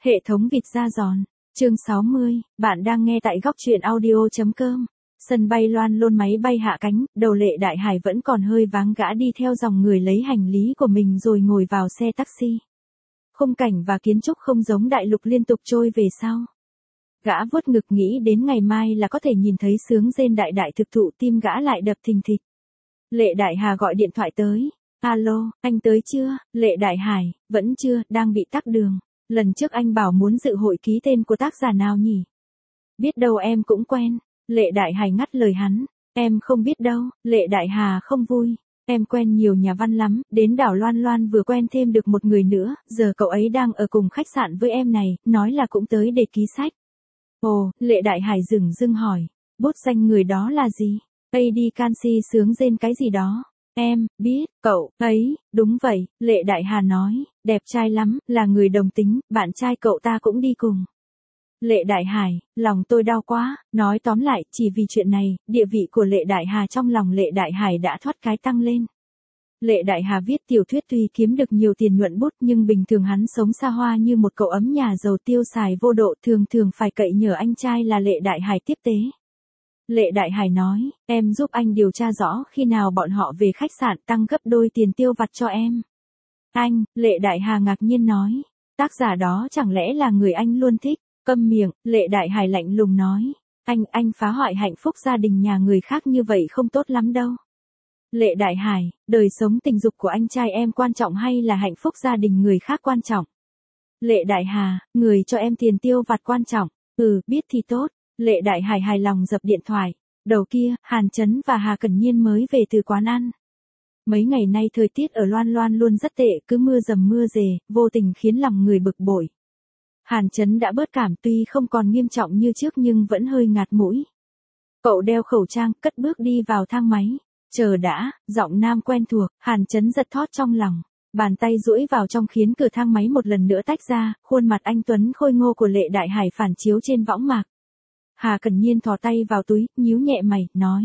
Hệ thống vịt da giòn. Chương 60, bạn đang nghe tại góc truyện audio.com. Sân bay Loan Lôn máy bay hạ cánh, đầu Lệ Đại Hải vẫn còn hơi váng, gã đi theo dòng người lấy hành lý của mình rồi ngồi vào xe taxi. Khung cảnh và kiến trúc không giống đại lục liên tục trôi về sau. Gã vuốt ngực nghĩ đến ngày mai là có thể nhìn thấy sướng rên đại đại thực thụ, tim gã lại đập thình thịch. Lệ Đại Hà gọi điện thoại tới. Alo, anh tới chưa? Lệ Đại Hải, vẫn chưa, đang bị tắc đường. Lần trước anh bảo muốn dự hội ký tên của tác giả nào nhỉ? Biết đâu em cũng quen. Lệ Đại Hải ngắt lời hắn. Em không biết đâu. Lệ Đại Hà không vui. Em quen nhiều nhà văn lắm, đến đảo Loan Loan vừa quen thêm được một người nữa, giờ cậu ấy đang ở cùng khách sạn với em này, nói là cũng tới để ký sách. Ồ, Lệ Đại Hải dửng dưng hỏi. Bút danh người đó là gì? AD Canxi sướng rên cái gì đó. Em, biết, cậu, ấy, đúng vậy, Lệ Đại Hà nói, đẹp trai lắm, là người đồng tính, bạn trai cậu ta cũng đi cùng. Lệ Đại Hải, lòng tôi đau quá, nói tóm lại, chỉ vì chuyện này, địa vị của Lệ Đại Hà trong lòng Lệ Đại Hải đã thoát cái tăng lên. Lệ Đại Hà viết tiểu thuyết tuy kiếm được nhiều tiền nhuận bút nhưng bình thường hắn sống xa hoa như một cậu ấm nhà giàu, tiêu xài vô độ, thường thường phải cậy nhờ anh trai là Lệ Đại Hải tiếp tế. Lệ Đại Hải nói, em giúp anh điều tra rõ khi nào bọn họ về khách sạn, tăng gấp đôi tiền tiêu vặt cho em. Anh, Lệ Đại Hà ngạc nhiên nói, tác giả đó chẳng lẽ là người anh luôn thích? Câm miệng, Lệ Đại Hải lạnh lùng nói, anh phá hoại hạnh phúc gia đình nhà người khác như vậy không tốt lắm đâu. Lệ Đại Hải, đời sống tình dục của anh trai em quan trọng hay là hạnh phúc gia đình người khác quan trọng? Lệ Đại Hà, người cho em tiền tiêu vặt quan trọng. Biết thì tốt. Lệ Đại Hải hài lòng dập điện thoại. Đầu kia, Hàn Chấn và Hà Cẩn Nhiên mới về từ quán ăn. Mấy ngày nay thời tiết ở Loan Loan luôn rất tệ, cứ mưa dầm mưa rề, vô tình khiến lòng người bực bội. Hàn Chấn đã bớt cảm, tuy không còn nghiêm trọng như trước nhưng vẫn hơi ngạt mũi. Cậu đeo khẩu trang, cất bước đi vào thang máy. Chờ đã, giọng nam quen thuộc, Hàn Chấn giật thót trong lòng. Bàn tay duỗi vào trong khiến cửa thang máy một lần nữa tách ra, khuôn mặt anh tuấn khôi ngô của Lệ Đại Hải phản chiếu trên võng mạc. Hà Cẩn Nhiên thò tay vào túi, nhíu nhẹ mày, nói.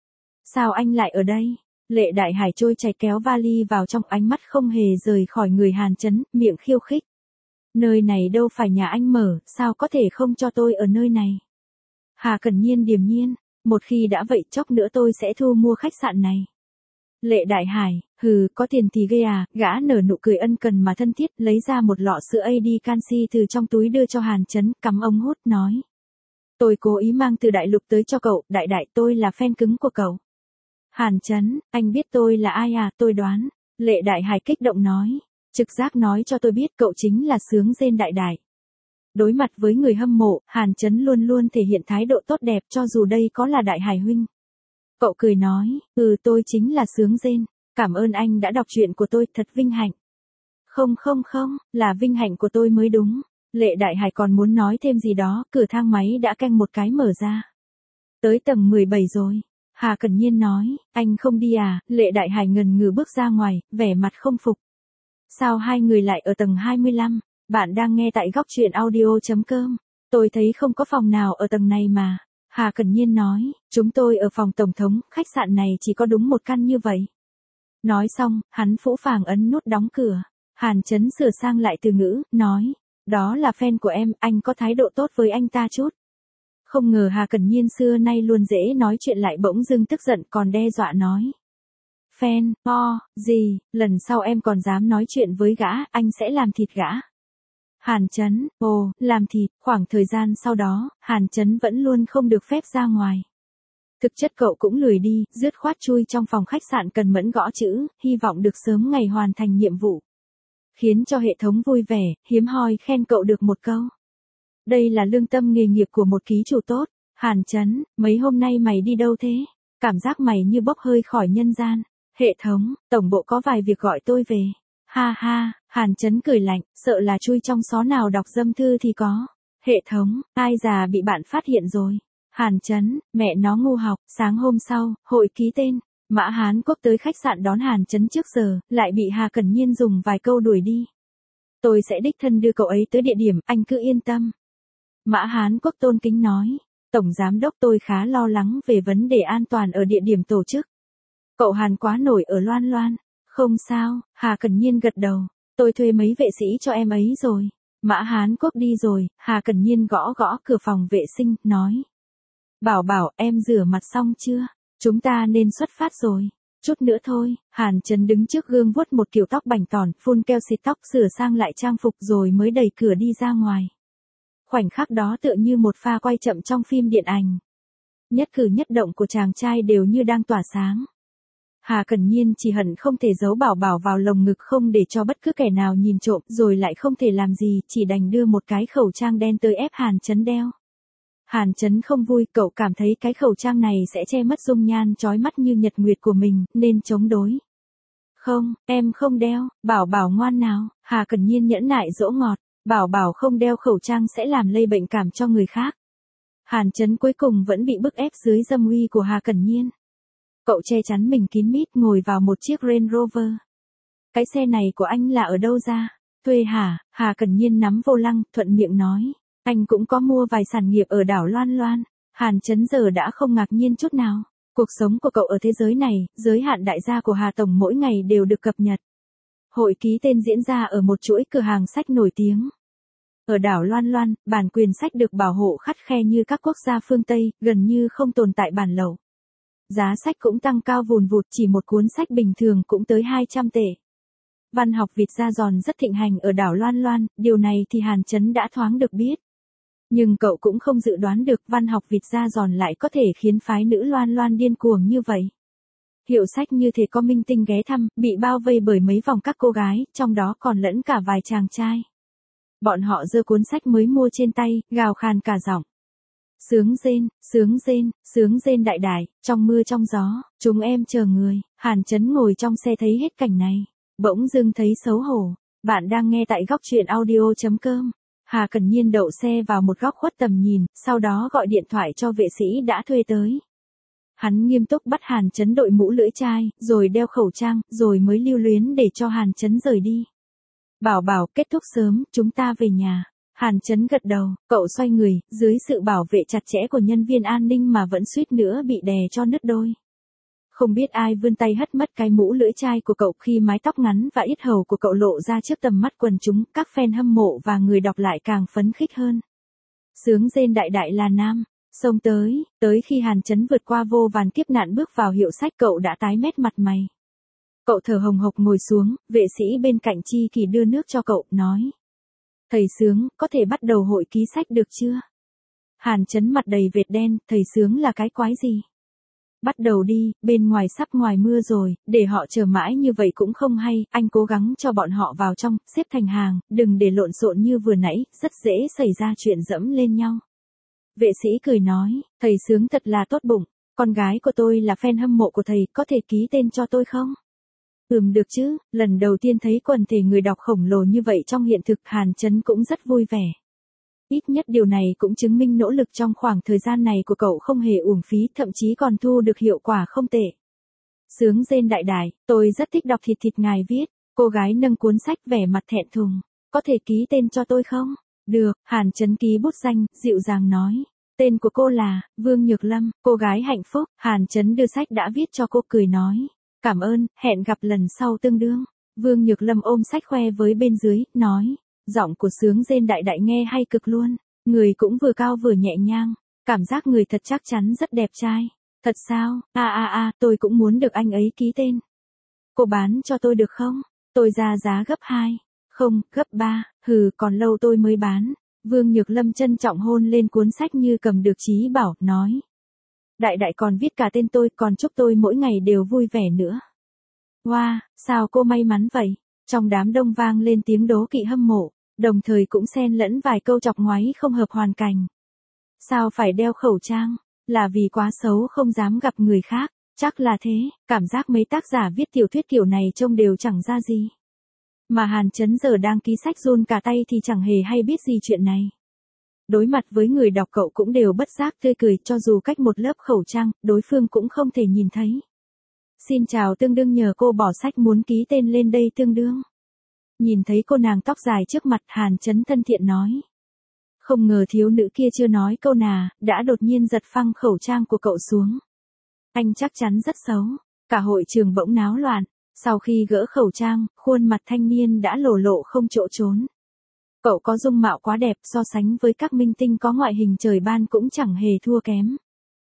Sao anh lại ở đây? Lệ Đại Hải trôi chảy kéo vali vào trong, ánh mắt không hề rời khỏi người Hàn Chấn, miệng khiêu khích. Nơi này đâu phải nhà anh mở, sao có thể không cho tôi ở nơi này? Hà Cẩn Nhiên điềm nhiên, một khi đã vậy chốc nữa tôi sẽ thu mua khách sạn này. Lệ Đại Hải, có tiền thì ghê à, gã nở nụ cười ân cần mà thân thiết, lấy ra một lọ sữa AD Canxi từ trong túi đưa cho Hàn Chấn, cắm ống hút, nói. Tôi cố ý mang từ đại lục tới cho cậu, đại đại, tôi là fan cứng của cậu. Hàn Chấn, anh biết tôi là ai à, tôi đoán. Lệ Đại Hải kích động nói, trực giác nói cho tôi biết cậu chính là sướng rên đại đại. Đối mặt với người hâm mộ, Hàn Chấn luôn luôn thể hiện thái độ tốt đẹp cho dù đây có là Đại Hải huynh. Cậu cười nói, tôi chính là sướng rên, cảm ơn anh đã đọc truyện của tôi, thật vinh hạnh. Không, là vinh hạnh của tôi mới đúng. Lệ Đại Hải còn muốn nói thêm gì đó, cửa thang máy đã keng một cái mở ra. Tới tầng 17 rồi. Hà Cẩn Nhiên nói, anh không đi à? Lệ Đại Hải ngần ngừ bước ra ngoài, vẻ mặt không phục. Sao hai người lại ở tầng 25? Bạn đang nghe tại góc truyện audio.com. Tôi thấy không có phòng nào ở tầng này mà. Hà Cẩn Nhiên nói, chúng tôi ở phòng tổng thống, khách sạn này chỉ có đúng một căn như vậy. Nói xong, hắn phũ phàng ấn nút đóng cửa. Hàn Chấn sửa sang lại từ ngữ, nói. Đó là fan của em, anh có thái độ tốt với anh ta chút. Không ngờ Hà Cẩn Nhiên xưa nay luôn dễ nói chuyện lại bỗng dưng tức giận còn đe dọa nói. Fan, gì, lần sau em còn dám nói chuyện với gã, anh sẽ làm thịt gã. Hàn Chấn, làm thịt, khoảng thời gian sau đó, Hàn Chấn vẫn luôn không được phép ra ngoài. Thực chất cậu cũng lười đi, dứt khoát chui trong phòng khách sạn cần mẫn gõ chữ, hy vọng được sớm ngày hoàn thành nhiệm vụ. Khiến cho hệ thống vui vẻ, hiếm hoi khen cậu được một câu. Đây là lương tâm nghề nghiệp của một ký chủ tốt. Hàn Chấn, mấy hôm nay mày đi đâu thế? Cảm giác mày như bốc hơi khỏi nhân gian. Hệ thống, tổng bộ có vài việc gọi tôi về. Ha ha, Hàn Chấn cười lạnh, sợ là chui trong xó nào đọc dâm thư thì có. Hệ thống, ai già bị bạn phát hiện rồi. Hàn Chấn, mẹ nó ngu học, sáng hôm sau, hội ký tên. Mã Hán Quốc tới khách sạn đón Hàn Chấn trước giờ, lại bị Hà Cẩn Nhiên dùng vài câu đuổi đi. Tôi sẽ đích thân đưa cậu ấy tới địa điểm, anh cứ yên tâm. Mã Hán Quốc tôn kính nói, Tổng Giám đốc tôi khá lo lắng về vấn đề an toàn ở địa điểm tổ chức. Cậu Hàn quá nổi ở Loan Loan. Không sao, Hà Cẩn Nhiên gật đầu, tôi thuê mấy vệ sĩ cho em ấy rồi. Mã Hán Quốc đi rồi, Hà Cẩn Nhiên gõ gõ cửa phòng vệ sinh, nói. Bảo Bảo, em rửa mặt xong chưa? Chúng ta nên xuất phát rồi. Chút nữa thôi, Hàn Chấn đứng trước gương vuốt một kiểu tóc bảnh tỏn, phun keo xịt tóc, sửa sang lại trang phục rồi mới đẩy cửa đi ra ngoài. Khoảnh khắc đó tựa như một pha quay chậm trong phim điện ảnh. Nhất cử nhất động của chàng trai đều như đang tỏa sáng. Hà Cẩn Nhiên chỉ hận không thể giấu Bảo Bảo vào lồng ngực không để cho bất cứ kẻ nào nhìn trộm, rồi lại không thể làm gì, chỉ đành đưa một cái khẩu trang đen tới ép Hàn Chấn đeo. Hàn Chấn không vui, cậu cảm thấy cái khẩu trang này sẽ che mất dung nhan chói mắt như nhật nguyệt của mình, nên chống đối. Không, em không đeo, Bảo Bảo ngoan nào, Hà Cẩn Nhiên nhẫn nại dỗ ngọt, Bảo Bảo không đeo khẩu trang sẽ làm lây bệnh cảm cho người khác. Hàn Chấn cuối cùng vẫn bị bức ép dưới dâm uy của Hà Cẩn Nhiên. Cậu che chắn mình kín mít ngồi vào một chiếc Range Rover. Cái xe này của anh là ở đâu ra? Thuê hả? Hà Cẩn Nhiên nắm vô lăng, thuận miệng nói. Anh cũng có mua vài sản nghiệp ở đảo Loan Loan. Hàn Chấn giờ đã không ngạc nhiên chút nào. Cuộc sống của cậu ở thế giới này, giới hạn đại gia của Hà Tổng mỗi ngày đều được cập nhật. Hội ký tên diễn ra ở một chuỗi cửa hàng sách nổi tiếng. Ở đảo Loan Loan, bản quyền sách được bảo hộ khắt khe như các quốc gia phương Tây, gần như không tồn tại bản lậu. Giá sách cũng tăng cao vùn vụt, chỉ một cuốn sách bình thường cũng tới 200 tệ. Văn học vịt da giòn rất thịnh hành ở đảo Loan Loan, điều này thì Hàn Chấn đã thoáng được biết. Nhưng cậu cũng không dự đoán được văn học vịt da giòn lại có thể khiến phái nữ Loan Loan điên cuồng như vậy. Hiệu sách như thể có minh tinh ghé thăm, bị bao vây bởi mấy vòng các cô gái, trong đó còn lẫn cả vài chàng trai. Bọn họ giơ cuốn sách mới mua trên tay, gào khàn cả giọng. Sướng rên, sướng rên, sướng rên đại đại, trong mưa trong gió, chúng em chờ người. Hàn Chấn ngồi trong xe thấy hết cảnh này, bỗng dưng thấy xấu hổ. Bạn đang nghe tại góc truyện audio.com. Hà Cẩn Nhiên đậu xe vào một góc khuất tầm nhìn, sau đó gọi điện thoại cho vệ sĩ đã thuê tới. Hắn nghiêm túc bắt Hàn Chấn đội mũ lưỡi chai, rồi đeo khẩu trang, rồi mới lưu luyến để cho Hàn Chấn rời đi. Bảo Bảo, kết thúc sớm, chúng ta về nhà. Hàn Chấn gật đầu, cậu xoay người, dưới sự bảo vệ chặt chẽ của nhân viên an ninh mà vẫn suýt nữa bị đè cho nứt đôi. Không biết ai vươn tay hất mất cái mũ lưỡi chai của cậu khi mái tóc ngắn và yết hầu của cậu lộ ra trước tầm mắt quần chúng, các fan hâm mộ và người đọc lại càng phấn khích hơn. Sướng rên đại đại là nam, xông tới khi Hàn Chấn vượt qua vô vàn kiếp nạn bước vào hiệu sách cậu đã tái mét mặt mày. Cậu thở hồng hộc ngồi xuống, vệ sĩ bên cạnh Chi Kỳ đưa nước cho cậu, nói. Thầy Sướng, có thể bắt đầu hội ký sách được chưa? Hàn Chấn mặt đầy vệt đen, thầy Sướng là cái quái gì? Bắt đầu đi, bên ngoài sắp ngoài mưa rồi, để họ chờ mãi như vậy cũng không hay, anh cố gắng cho bọn họ vào trong, xếp thành hàng, đừng để lộn xộn như vừa nãy, rất dễ xảy ra chuyện dẫm lên nhau. Vệ sĩ cười nói, thầy Sướng thật là tốt bụng, con gái của tôi là fan hâm mộ của thầy, có thể ký tên cho tôi không? Được chứ, lần đầu tiên thấy quần thể người đọc khổng lồ như vậy trong hiện thực, Hàn Chấn cũng rất vui vẻ. Ít nhất điều này cũng chứng minh nỗ lực trong khoảng thời gian này của cậu không hề uổng phí, thậm chí còn thu được hiệu quả không tệ. Sướng rên đại đại, tôi rất thích đọc thịt ngài viết. Cô gái nâng cuốn sách vẻ mặt thẹn thùng. Có thể ký tên cho tôi không? Được, Hàn Chấn ký bút danh, dịu dàng nói. Tên của cô là Vương Nhược Lâm, cô gái hạnh phúc. Hàn Chấn đưa sách đã viết cho cô, cười nói. Cảm ơn, hẹn gặp lần sau tương đương. Vương Nhược Lâm ôm sách khoe với bên dưới, nói. Giọng của Sướng rên đại đại nghe hay cực luôn. Người cũng vừa cao vừa nhẹ nhàng. Cảm giác người thật chắc chắn rất đẹp trai. Thật sao? Tôi cũng muốn được anh ấy ký tên. Cô bán cho tôi được không? Tôi ra giá gấp 2. Không, gấp 3. Còn lâu tôi mới bán. Vương Nhược Lâm trân trọng hôn lên cuốn sách như cầm được chí bảo, nói. Đại đại còn viết cả tên tôi, còn chúc tôi mỗi ngày đều vui vẻ nữa. Wow, sao cô may mắn vậy? Trong đám đông vang lên tiếng đố kỵ hâm mộ, đồng thời cũng xen lẫn vài câu chọc ngoáy không hợp hoàn cảnh. Sao phải đeo khẩu trang? Là vì quá xấu không dám gặp người khác? Chắc là thế, cảm giác mấy tác giả viết tiểu thuyết kiểu này trông đều chẳng ra gì. Mà Hàn Chấn giờ đang ký sách run cả tay thì chẳng hề hay biết gì chuyện này. Đối mặt với người đọc cậu cũng đều bất giác tươi cười, cho dù cách một lớp khẩu trang, đối phương cũng không thể nhìn thấy. Xin chào tương đương, nhờ cô bỏ sách muốn ký tên lên đây tương đương. Nhìn thấy cô nàng tóc dài trước mặt, Hàn Chấn thân thiện nói. Không ngờ thiếu nữ kia chưa nói câu nào, đã đột nhiên giật phăng khẩu trang của cậu xuống. Anh chắc chắn rất xấu. Cả hội trường bỗng náo loạn. Sau khi gỡ khẩu trang, khuôn mặt thanh niên đã lộ lộ không chỗ trốn. Cậu có dung mạo quá đẹp, so sánh với các minh tinh có ngoại hình trời ban cũng chẳng hề thua kém.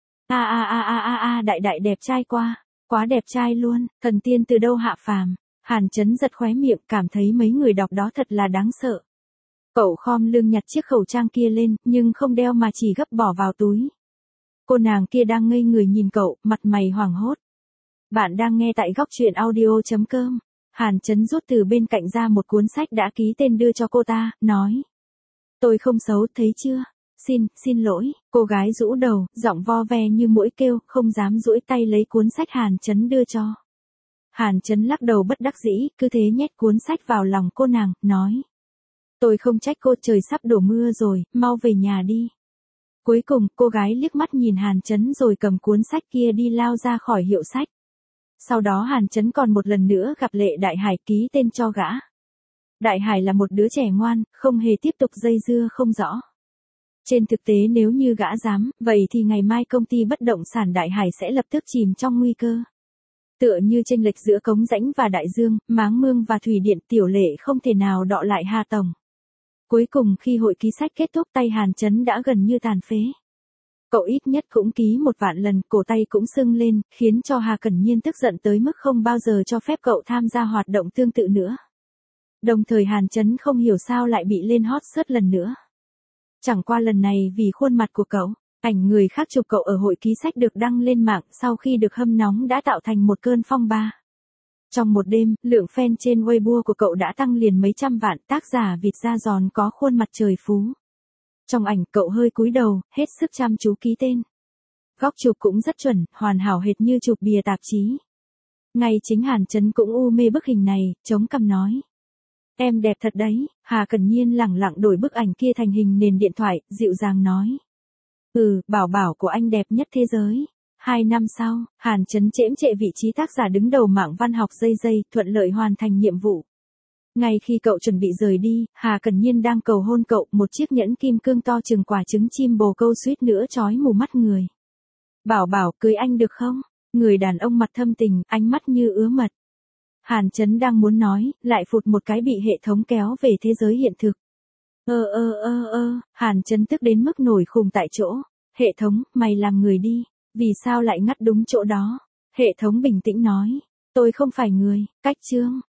Đại đại đẹp trai quá đẹp trai luôn, thần tiên từ đâu hạ phàm. Hàn Chấn giật khóe miệng, cảm thấy mấy người đọc đó thật là đáng sợ. Cậu khom lưng nhặt chiếc khẩu trang kia lên, nhưng không đeo mà chỉ gấp bỏ vào túi. Cô nàng kia đang ngây người nhìn cậu, mặt mày hoảng hốt. Bạn đang nghe tại góc truyện audio.com. Hàn Chấn rút từ bên cạnh ra một cuốn sách đã ký tên đưa cho cô ta, nói. Tôi không xấu, thấy chưa? Xin lỗi, cô gái rũ đầu, giọng vo ve như muỗi kêu, không dám duỗi tay lấy cuốn sách Hàn Chấn đưa cho. Hàn Chấn lắc đầu bất đắc dĩ, cứ thế nhét cuốn sách vào lòng cô nàng, nói. Tôi không trách cô, trời sắp đổ mưa rồi, mau về nhà đi. Cuối cùng, cô gái liếc mắt nhìn Hàn Chấn rồi cầm cuốn sách kia đi lao ra khỏi hiệu sách. Sau đó Hàn Chấn còn một lần nữa gặp Lệ Đại Hải ký tên cho gã. Đại Hải là một đứa trẻ ngoan, không hề tiếp tục dây dưa không rõ. Trên thực tế nếu như gã dám, vậy thì ngày mai công ty bất động sản Đại Hải sẽ lập tức chìm trong nguy cơ. Tựa như chênh lệch giữa Cống Rãnh và Đại Dương, Máng Mương và Thủy Điện, Tiểu Lệ không thể nào đọ lại Hà Tổng. Cuối cùng khi hội ký sách kết thúc, tay Hàn Chấn đã gần như tàn phế. Cậu ít nhất cũng ký 1 vạn lần, cổ tay cũng sưng lên, khiến cho Hà Cẩn Nhiên tức giận tới mức không bao giờ cho phép cậu tham gia hoạt động tương tự nữa. Đồng thời Hàn Chấn không hiểu sao lại bị lên hot search lần nữa. Chẳng qua lần này vì khuôn mặt của cậu, ảnh người khác chụp cậu ở hội ký sách được đăng lên mạng sau khi được hâm nóng đã tạo thành một cơn phong ba. Trong một đêm, lượng fan trên Weibo của cậu đã tăng liền mấy trăm vạn, tác giả vịt da giòn có khuôn mặt trời phú. Trong ảnh cậu hơi cúi đầu, hết sức chăm chú ký tên. Góc chụp cũng rất chuẩn, hoàn hảo hệt như chụp bìa tạp chí. Ngay chính Hàn Chấn cũng u mê bức hình này, chống cằm nói. Em đẹp thật đấy, Hà Cẩn Nhiên lẳng lặng đổi bức ảnh kia thành hình nền điện thoại, dịu dàng nói. Bảo bảo của anh đẹp nhất thế giới. 2 năm sau, Hàn Chấn chễm chệ vị trí tác giả đứng đầu mảng văn học dây, thuận lợi hoàn thành nhiệm vụ. Ngay khi cậu chuẩn bị rời đi, Hà Cẩn Nhiên đang cầu hôn cậu, một chiếc nhẫn kim cương to chừng quả trứng chim bồ câu suýt nữa chói mù mắt người. Bảo bảo, cưới anh được không? Người đàn ông mặt thâm tình, ánh mắt như ứa mật. Hàn Chấn đang muốn nói, lại phụt một cái bị hệ thống kéo về thế giới hiện thực. Hàn Chấn tức đến mức nổi khùng tại chỗ. Hệ thống, mày làm người đi. Vì sao lại ngắt đúng chỗ đó? Hệ thống bình tĩnh nói. Tôi không phải người, cách chương.